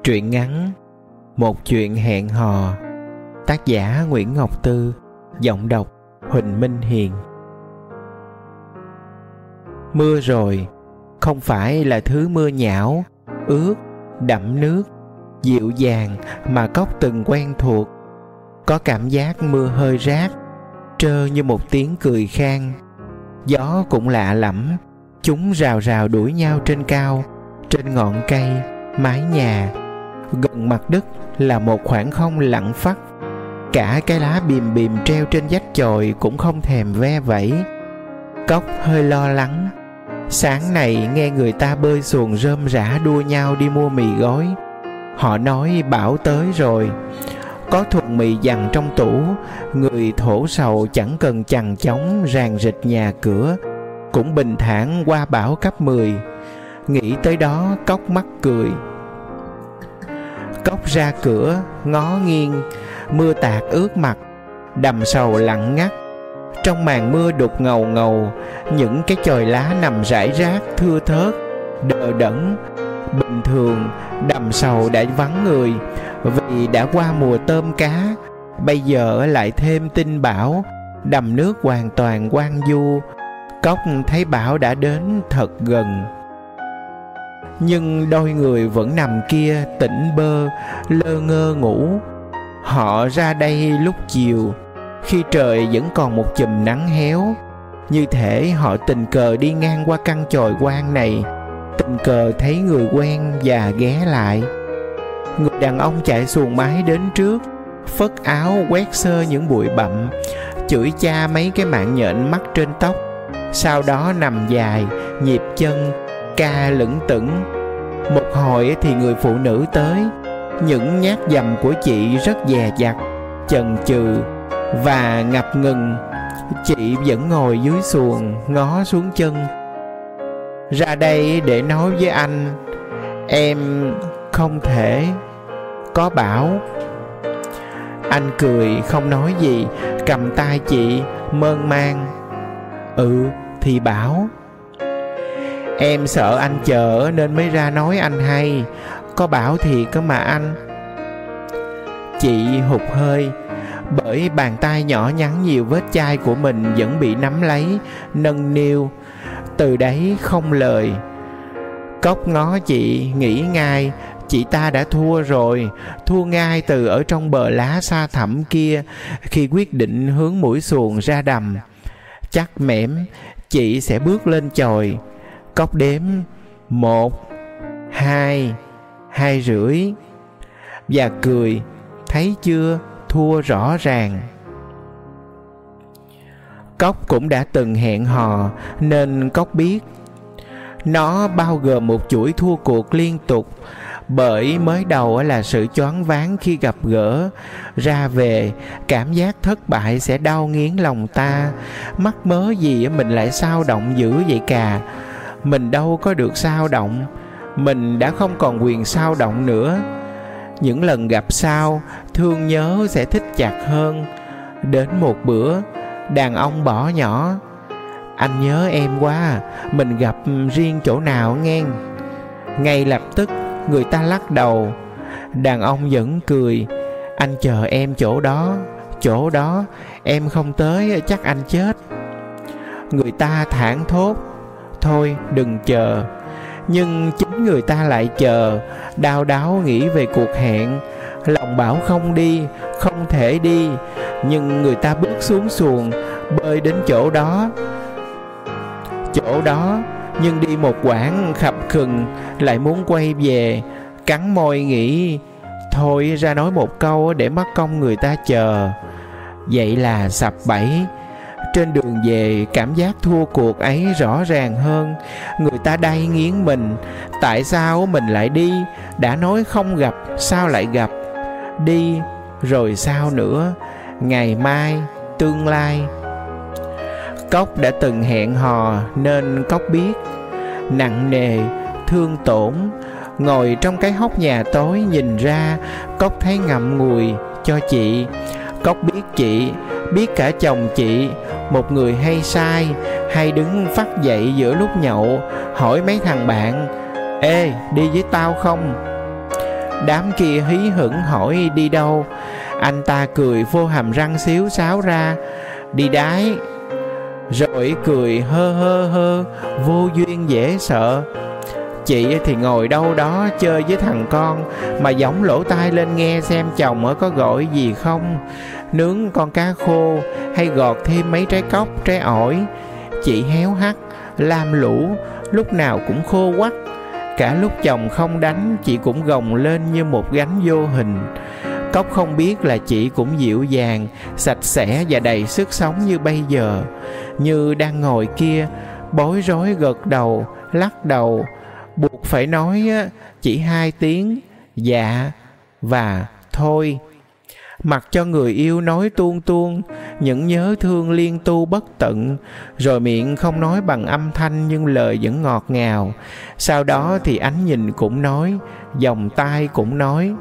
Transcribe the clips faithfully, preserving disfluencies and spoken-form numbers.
Truyện ngắn Một chuyện hẹn hò. Tác giả Nguyễn Ngọc Tư. Giọng đọc Huỳnh Minh Hiền. Mưa rồi, không phải là thứ mưa nhão, ướt, đẫm nước, dịu dàng mà Cóc từng quen thuộc. Có cảm giác mưa hơi rát, trơ như một tiếng cười khan. Gió cũng lạ lẫm, chúng rào rào đuổi nhau trên cao, trên ngọn cây, mái nhà. Gần mặt đất là một khoảng không lặng phắt. Cả cái lá bìm bìm treo trên vách chòi cũng không thèm ve vẩy. Cóc hơi lo lắng. Sáng này nghe người ta bơi xuồng rơm rả đua nhau đi mua mì gói. Họ nói bão tới rồi. Có thùng mì dằn trong tủ, người thổ sầu chẳng cần chằng chóng ràng rịch nhà cửa, cũng bình thản qua bão cấp mười. Nghĩ tới đó Cóc mắc cười. Cóc ra cửa, ngó nghiêng, mưa tạt ướt mặt, đầm sầu lặng ngắt. Trong màn mưa đục ngầu ngầu, những cái chòi lá nằm rải rác thưa thớt, đờ đẫn. Bình thường đầm sầu đã vắng người vì đã qua mùa tôm cá, bây giờ lại thêm tin bão, đầm nước hoàn toàn hoang vu. Cóc thấy bão đã đến thật gần. Nhưng đôi người vẫn nằm kia tỉnh bơ, lơ ngơ ngủ. Họ ra đây lúc chiều, khi trời vẫn còn một chùm nắng héo. Như thể họ tình cờ đi ngang qua căn chòi hoang này, tình cờ thấy người quen và ghé lại. Người đàn ông chạy xuồng máy đến trước, phất áo quét sơ những bụi bặm, chửi cha mấy cái mạng nhện mắc trên tóc. Sau đó nằm dài, nhịp chân, ca lững tững. Một hồi thì người phụ nữ tới. Những nhát dầm của chị rất dè dặt, chần chừ và ngập ngừng. Chị vẫn ngồi dưới xuồng, ngó xuống chân. Ra đây để nói với anh, em không thể, có bão. Anh cười không nói gì, cầm tay chị mơn man. Ừ thì bão. Em sợ anh chờ nên mới ra nói anh hay. Có bão thì cơ mà anh. Chị hụt hơi, bởi bàn tay nhỏ nhắn nhiều vết chai của mình vẫn bị nắm lấy, nâng niu. Từ đấy không lời. Cóc ngó chị, nghĩ ngay chị ta đã thua rồi, thua ngay từ ở trong bờ lá xa thẳm kia, khi quyết định hướng mũi xuồng ra đầm. Chắc mẻm chị sẽ bước lên chòi. Cóc đếm một, hai, hai rưỡi và cười. Thấy chưa, thua rõ ràng. Cóc cũng đã từng hẹn hò nên Cóc biết nó bao gồm một chuỗi thua cuộc liên tục. Bởi mới đầu là sự choáng váng khi gặp gỡ, ra về cảm giác thất bại sẽ đau nghiến lòng ta. Mắc mớ gì mình lại xao động dữ vậy cà. Mình đâu có được xao động, mình đã không còn quyền xao động nữa. Những lần gặp sau, thương nhớ sẽ thích chặt hơn. Đến một bữa, đàn ông bỏ nhỏ. Anh nhớ em quá, mình gặp riêng chỗ nào nghe. Ngay lập tức người ta lắc đầu. Đàn ông vẫn cười. Anh chờ em chỗ đó, chỗ đó. Em không tới chắc anh chết. Người ta thảng thốt. Thôi đừng chờ. Nhưng chính người ta lại chờ, đau đáu nghĩ về cuộc hẹn. Lòng bảo không đi, không thể đi. Nhưng người ta bước xuống xuồng, bơi đến chỗ đó. Chỗ đó, nhưng đi một quãng khập khừng, lại muốn quay về. Cắn môi nghĩ, thôi ra nói một câu để mất công người ta chờ. Vậy là sập bẫy. Trên đường về, cảm giác thua cuộc ấy rõ ràng hơn. Người ta đay nghiến mình. Tại sao mình lại đi? Đã nói không gặp, sao lại gặp? Đi, rồi sao nữa? Ngày mai, tương lai. Cóc đã từng hẹn hò nên Cóc biết. Nặng nề, thương tổn. Ngồi trong cái hốc nhà tối nhìn ra, Cóc thấy ngậm ngùi cho chị. Cóc biết chị, biết cả chồng chị, một người hay sai, hay đứng phắt dậy giữa lúc nhậu, hỏi mấy thằng bạn: Ê, đi với tao không? Đám kia hí hửng hỏi đi đâu. Anh ta cười vô hàm răng xíu xáo ra: đi đái. Rồi cười hơ hơ hơ, vô duyên dễ sợ. Chị thì ngồi đâu đó chơi với thằng con, mà giỏng lỗ tai lên nghe xem chồng có gọi gì không, nướng con cá khô hay gọt thêm mấy trái cóc trái ổi. Chị héo hắt lam lũ, lúc nào cũng khô quắt. Cả lúc chồng không đánh, chị cũng gồng lên như một gánh vô hình. Cóc không biết là chị cũng dịu dàng, sạch sẽ và đầy sức sống như bây giờ. Như đang ngồi kia, bối rối gật đầu, lắc đầu, buộc phải nói chỉ hai tiếng dạ và thôi. Mặc cho người yêu nói tuôn tuôn những nhớ thương liên tu bất tận, rồi miệng không nói bằng âm thanh nhưng lời vẫn ngọt ngào. Sau đó thì ánh nhìn cũng nói, vòng tay cũng nói.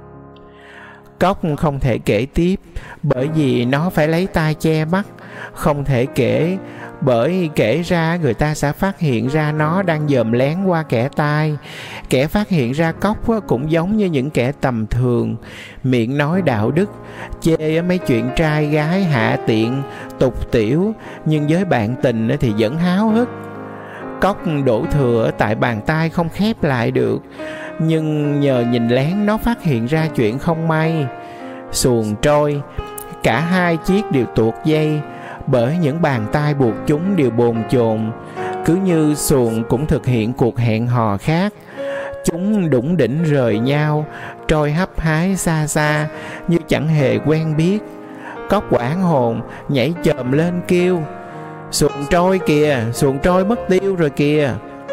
Cóc không thể kể tiếp, bởi vì nó phải lấy tay che mắt. Không thể kể, bởi kể ra người ta sẽ phát hiện ra nó đang dòm lén qua kẻ tai. Kẻ phát hiện ra Cóc cũng giống như những kẻ tầm thường, miệng nói đạo đức, chê mấy chuyện trai gái hạ tiện, tục tiểu, nhưng với bạn tình thì vẫn háo hức. Cóc đổ thừa tại bàn tay không khép lại được, nhưng nhờ nhìn lén nó phát hiện ra chuyện không may. Xuồng trôi, cả hai chiếc đều tuột dây, bởi những bàn tay buộc chúng đều bồn chồn. Cứ như xuồng cũng thực hiện cuộc hẹn hò khác. Chúng đủng đỉnh rời nhau, trôi hấp hái xa xa, như chẳng hề quen biết. Cóc hoảng hồn, nhảy chồm lên kêu: xuồng trôi kìa, xuồng trôi mất tiêu rồi kìa.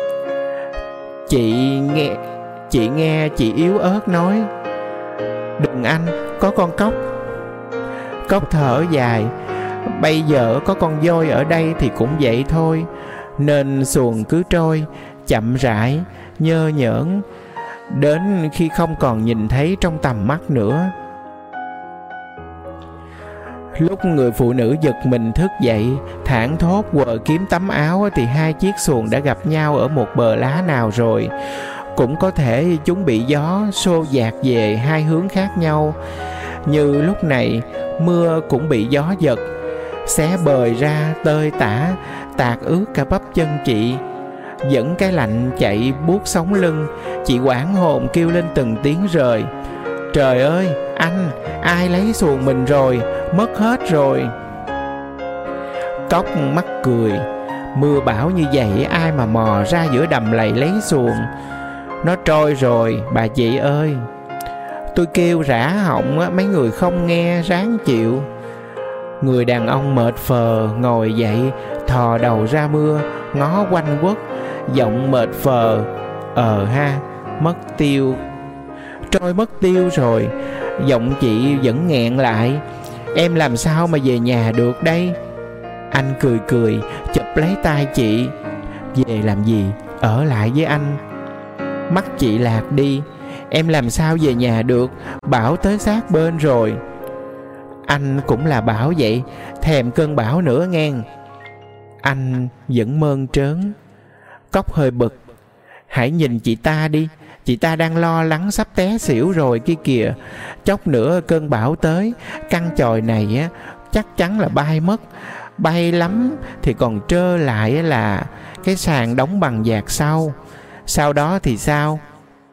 Chị nghe, chị nghe chị yếu ớt nói: đừng anh, có con cóc. Cóc thở dài: bây giờ có con voi ở đây thì cũng vậy thôi. Nên xuồng cứ trôi, chậm rãi, nhơ nhởn, đến khi không còn nhìn thấy trong tầm mắt nữa. Lúc người phụ nữ giật mình thức dậy, thảng thốt quờ kiếm tấm áo, thì hai chiếc xuồng đã gặp nhau ở một bờ lá nào rồi. Cũng có thể chúng bị gió xô dạt về hai hướng khác nhau. Như lúc này, mưa cũng bị gió giật, xé bời ra tơi tả, tạt ướt cả bắp chân chị. Dẫn cái lạnh chạy buốt sống lưng, chị hoảng hồn kêu lên từng tiếng rời: trời ơi, anh, ai lấy xuồng mình rồi, mất hết rồi. Cóc mắc cười: mưa bão như vậy ai mà mò ra giữa đầm lầy lấy xuồng. Nó trôi rồi, bà chị ơi. Tôi kêu rã họng, mấy người không nghe, ráng chịu. Người đàn ông mệt phờ ngồi dậy, thò đầu ra mưa, ngó quanh quất, giọng mệt phờ: ờ ha, mất tiêu. Trôi mất tiêu rồi. Giọng chị vẫn nghẹn lại: em làm sao mà về nhà được đây? Anh cười cười, chụp lấy tay chị: về làm gì, ở lại với anh. Mắt chị lạc đi: em làm sao về nhà được, bão tới sát bên rồi. Anh cũng là bão vậy, thèm cơn bão nữa ngang. Anh vẫn mơn trớn. Cóc hơi bực: hãy nhìn chị ta đi, chị ta đang lo lắng sắp té xỉu rồi kia kìa. Chốc nữa cơn bão tới, căn chòi này á chắc chắn là bay mất. Bay lắm thì còn trơ lại là cái sàn đóng bằng dạt sau. Sau đó thì sao?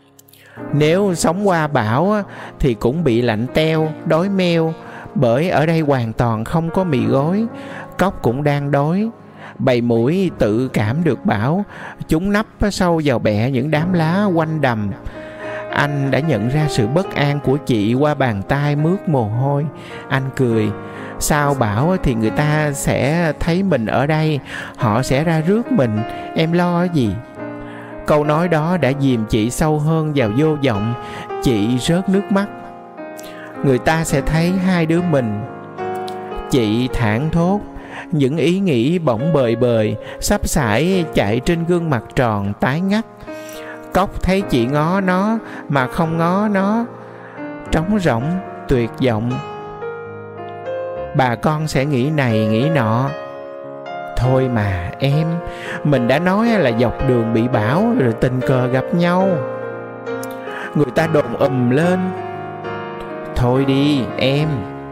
Nếu sống qua bão á, thì cũng bị lạnh teo, đói meo, bởi ở đây hoàn toàn không có mì gói. Cóc cũng đang đói. Bầy muỗi tự cảm được bão, chúng nấp sâu vào bẹ những đám lá quanh đầm. Anh đã nhận ra sự bất an của chị qua bàn tay mướt mồ hôi. Anh cười: sau bão thì người ta sẽ thấy mình ở đây, họ sẽ ra rước mình, em lo gì. Câu nói đó đã dìm chị sâu hơn vào vô vọng. Chị rớt nước mắt. Người ta sẽ thấy hai đứa mình. Chị thảng thốt. Những ý nghĩ bỗng bời bời, sắp sải chạy trên gương mặt tròn tái ngắt. Cóc thấy chị ngó nó mà không ngó nó, trống rỗng, tuyệt vọng. Bà con sẽ nghĩ này nghĩ nọ. Thôi mà em, mình đã nói là dọc đường bị bão rồi tình cờ gặp nhau. người ta đồn ầm lên. Thôi đi em.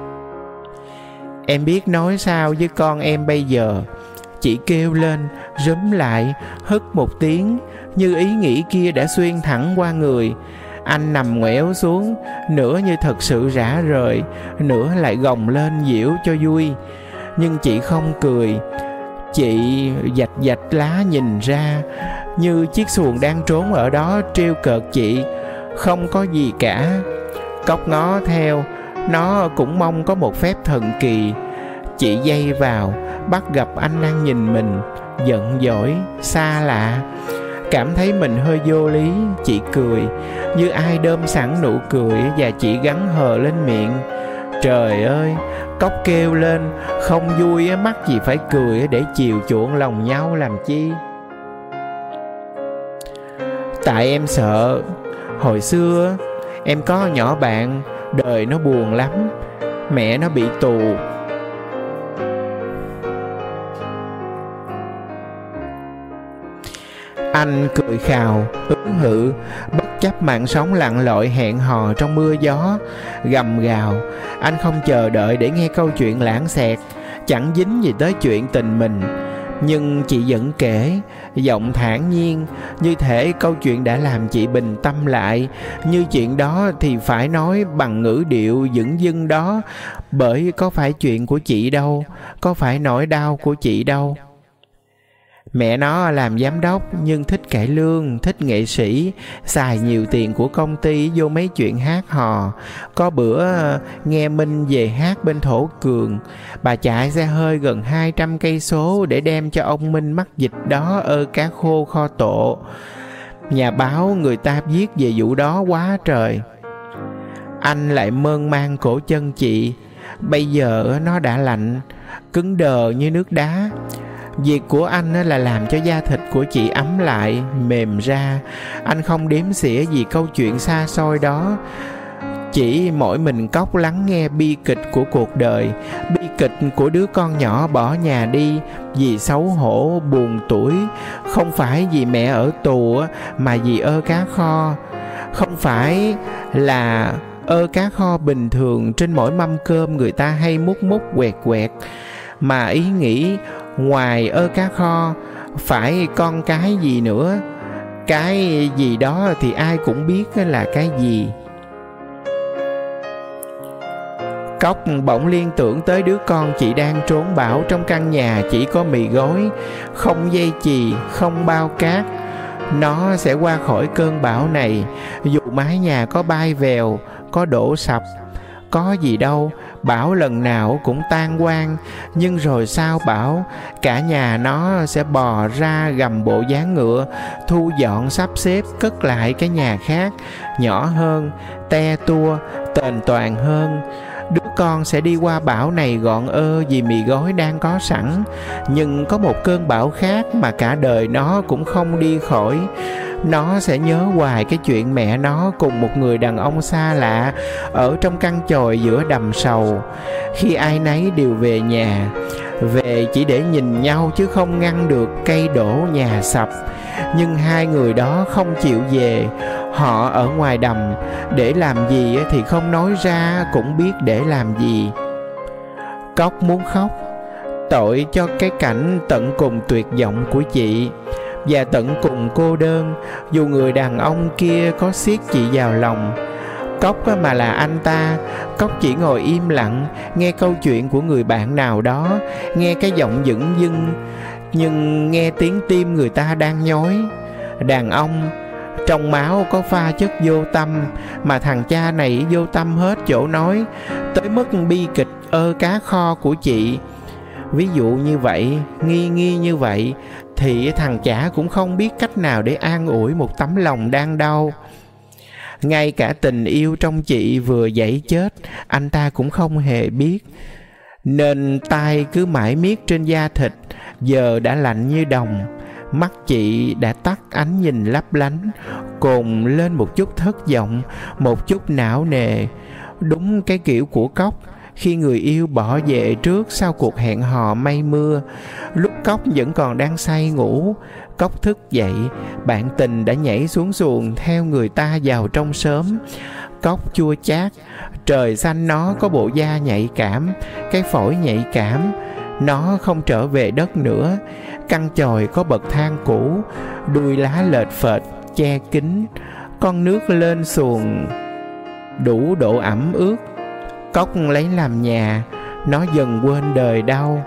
Em biết nói sao với con em bây giờ. Chị kêu lên, rúm lại, hứt một tiếng, như ý nghĩ kia đã xuyên thẳng qua người. Anh nằm ngoẻo xuống, nửa như thật sự rã rời, nửa lại gồng lên giễu cho vui. Nhưng chị không cười. Chị vạch vạch lá nhìn ra, như chiếc xuồng đang trốn ở đó trêu cợt chị. Không có gì cả. Cóc ngó theo, nó cũng mong có một phép thần kỳ. Chị dây vào, bắt gặp anh đang nhìn mình, giận dỗi, xa lạ. Cảm thấy mình hơi vô lý, chị cười, như ai đơm sẵn nụ cười, và chị gắn hờ lên miệng. Trời ơi, Cóc kêu lên, không vui mắc gì phải cười để chiều chuộng lòng nhau làm chi. Tại em sợ. Hồi xưa em có nhỏ bạn, đời nó buồn lắm. Mẹ nó bị tù. Anh cười khào, ứng hự, bất chấp mạng sống lặn lội hẹn hò trong mưa gió, gầm gào. Anh không chờ đợi để nghe câu chuyện lãng xẹt, chẳng dính gì tới chuyện tình mình. Nhưng chị vẫn kể, giọng thản nhiên, như thể câu chuyện đã làm chị bình tâm lại. Như chuyện đó thì phải nói bằng ngữ điệu dửng dưng đó, bởi có phải chuyện của chị đâu, có phải nỗi đau của chị đâu. Mẹ nó làm giám đốc nhưng thích cải lương, thích nghệ sĩ, xài nhiều tiền của công ty vô mấy chuyện hát hò. Có bữa nghe Minh về hát bên Thổ Cường, bà chạy xe hơi gần hai trăm cây số để đem cho ông Minh mắc dịch đó ơ cá khô kho tộ. Nhà báo người ta viết về vụ đó quá trời. Anh lại mơn man cổ chân chị. Bây giờ nó đã lạnh, cứng đờ như nước đá. Việc của anh là làm cho da thịt của chị ấm lại, mềm ra. Anh không đếm xỉa gì câu chuyện xa xôi đó. Chỉ mỗi mình Cóc lắng nghe bi kịch của cuộc đời, bi kịch của đứa con nhỏ bỏ nhà đi vì xấu hổ, buồn tuổi. Không phải vì mẹ ở tù mà vì ơ cá kho. Không phải là ơ cá kho bình thường trên mỗi mâm cơm người ta hay múc múc quẹt quẹt, mà ý nghĩ ngoài ơ cá kho phải con cái gì nữa. Cái gì đó thì ai cũng biết là cái gì. Cóc bỗng liên tưởng tới đứa con chị đang trốn bão trong căn nhà chỉ có mì gói, không dây chì, không bao cát. Nó sẽ qua khỏi cơn bão này, dù mái nhà có bay vèo, có đổ sập. Có gì đâu, bão lần nào cũng tan quang. Nhưng rồi sau bão, cả nhà nó sẽ bò ra gầm bộ dáng ngựa, thu dọn sắp xếp cất lại cái nhà khác, nhỏ hơn, te tua, tền toàn hơn. Đứa con sẽ đi qua bão này gọn ơ vì mì gói đang có sẵn. Nhưng có một cơn bão khác mà cả đời nó cũng không đi khỏi. Nó sẽ nhớ hoài cái chuyện mẹ nó cùng một người đàn ông xa lạ ở trong căn chòi giữa đầm sầu. Khi ai nấy đều về nhà, về chỉ để nhìn nhau chứ không ngăn được cây đổ nhà sập. Nhưng hai người đó không chịu về. Họ ở ngoài đầm, để làm gì thì không nói ra, cũng biết để làm gì. Cóc muốn khóc, tội cho cái cảnh tận cùng tuyệt vọng của chị, và tận cùng cô đơn, dù người đàn ông kia có siết chị vào lòng. Cóc mà là anh ta, Cóc chỉ ngồi im lặng, nghe câu chuyện của người bạn nào đó, nghe cái giọng dửng dưng, nhưng nghe tiếng tim người ta đang nhói. Đàn ông, trong máu có pha chất vô tâm, mà thằng cha này vô tâm hết chỗ nói, tới mức bi kịch ơ cá kho của chị. Ví dụ như vậy, nghi nghi như vậy, thì thằng chả cũng không biết cách nào để an ủi một tấm lòng đang đau. Ngay cả tình yêu trong chị vừa dãy chết, anh ta cũng không hề biết. Nên tay cứ mãi miết trên da thịt, giờ đã lạnh như đồng. Mắt chị đã tắt ánh nhìn lấp lánh, cồn lên một chút thất vọng, một chút não nề. Đúng cái kiểu của Cóc khi người yêu bỏ về trước sau cuộc hẹn hò mây mưa. Lúc Cóc vẫn còn đang say ngủ, Cóc thức dậy, bạn tình đã nhảy xuống xuồng theo người ta vào trong xóm. Cóc chua chát, trời xanh nó có bộ da nhạy cảm, cái phổi nhạy cảm. Nó không trở về đất nữa. Căn chòi có bậc thang cũ, đuôi lá lệch phệch che kín. Con nước lên xuồng đủ độ ẩm ướt. Cóc lấy làm nhà, nó dần quên đời đau.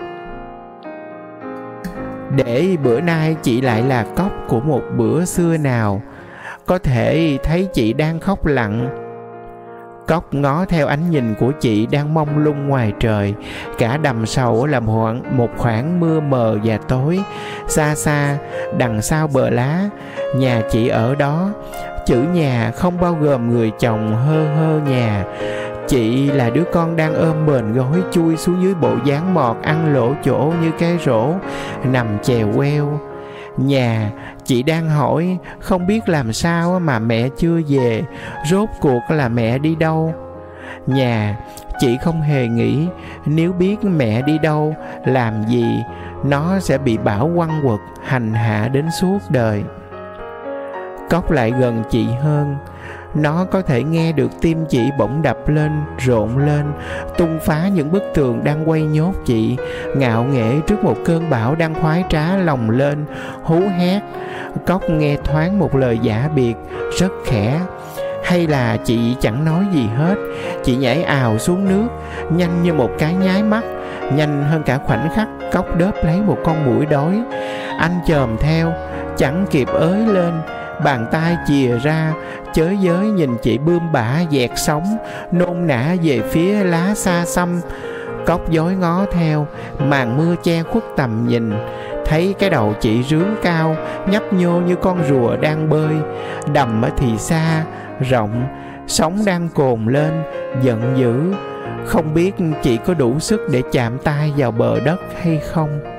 Để bữa nay chị lại là cóc của một bữa xưa nào, có thể thấy chị đang khóc lặng. Cóc ngó theo ánh nhìn của chị đang mông lung ngoài trời. Cả đầm sầu là một khoảng mưa mờ và tối. Xa xa, đằng sau bờ lá, nhà chị ở đó. Chữ nhà không bao gồm người chồng hơ hơ nhà. Chị là đứa con đang ôm mền gối chui xuống dưới bộ dáng mọt ăn lỗ chỗ như cái rổ, nằm chèo queo. Nhà, chị đang hỏi không biết làm sao mà mẹ chưa về, rốt cuộc là mẹ đi đâu. Nhà, chị không hề nghĩ nếu biết mẹ đi đâu, làm gì, nó sẽ bị bão quăng quật, hành hạ đến suốt đời. Cóc lại gần chị hơn. Nó có thể nghe được tim chị bỗng đập lên, rộn lên, tung phá những bức tường đang quay nhốt chị, ngạo nghễ trước một cơn bão đang khoái trá lòng lên, hú hét. Cóc nghe thoáng một lời giả biệt, rất khẽ. Hay là chị chẳng nói gì hết, chị nhảy ào xuống nước, nhanh như một cái nháy mắt, nhanh hơn cả khoảnh khắc Cóc đớp lấy một con muỗi đói. Anh chồm theo, chẳng kịp ới lên, bàn tay chìa ra, chới giới nhìn chị bươm bả dẹt sóng, nôn nã về phía lá xa xăm. Cóc dối ngó theo, màn mưa che khuất tầm nhìn. Thấy cái đầu chị rướn cao, nhấp nhô như con rùa đang bơi. Đầm thì xa, rộng, sóng đang cồn lên, giận dữ. Không biết chị có đủ sức để chạm tay vào bờ đất hay không.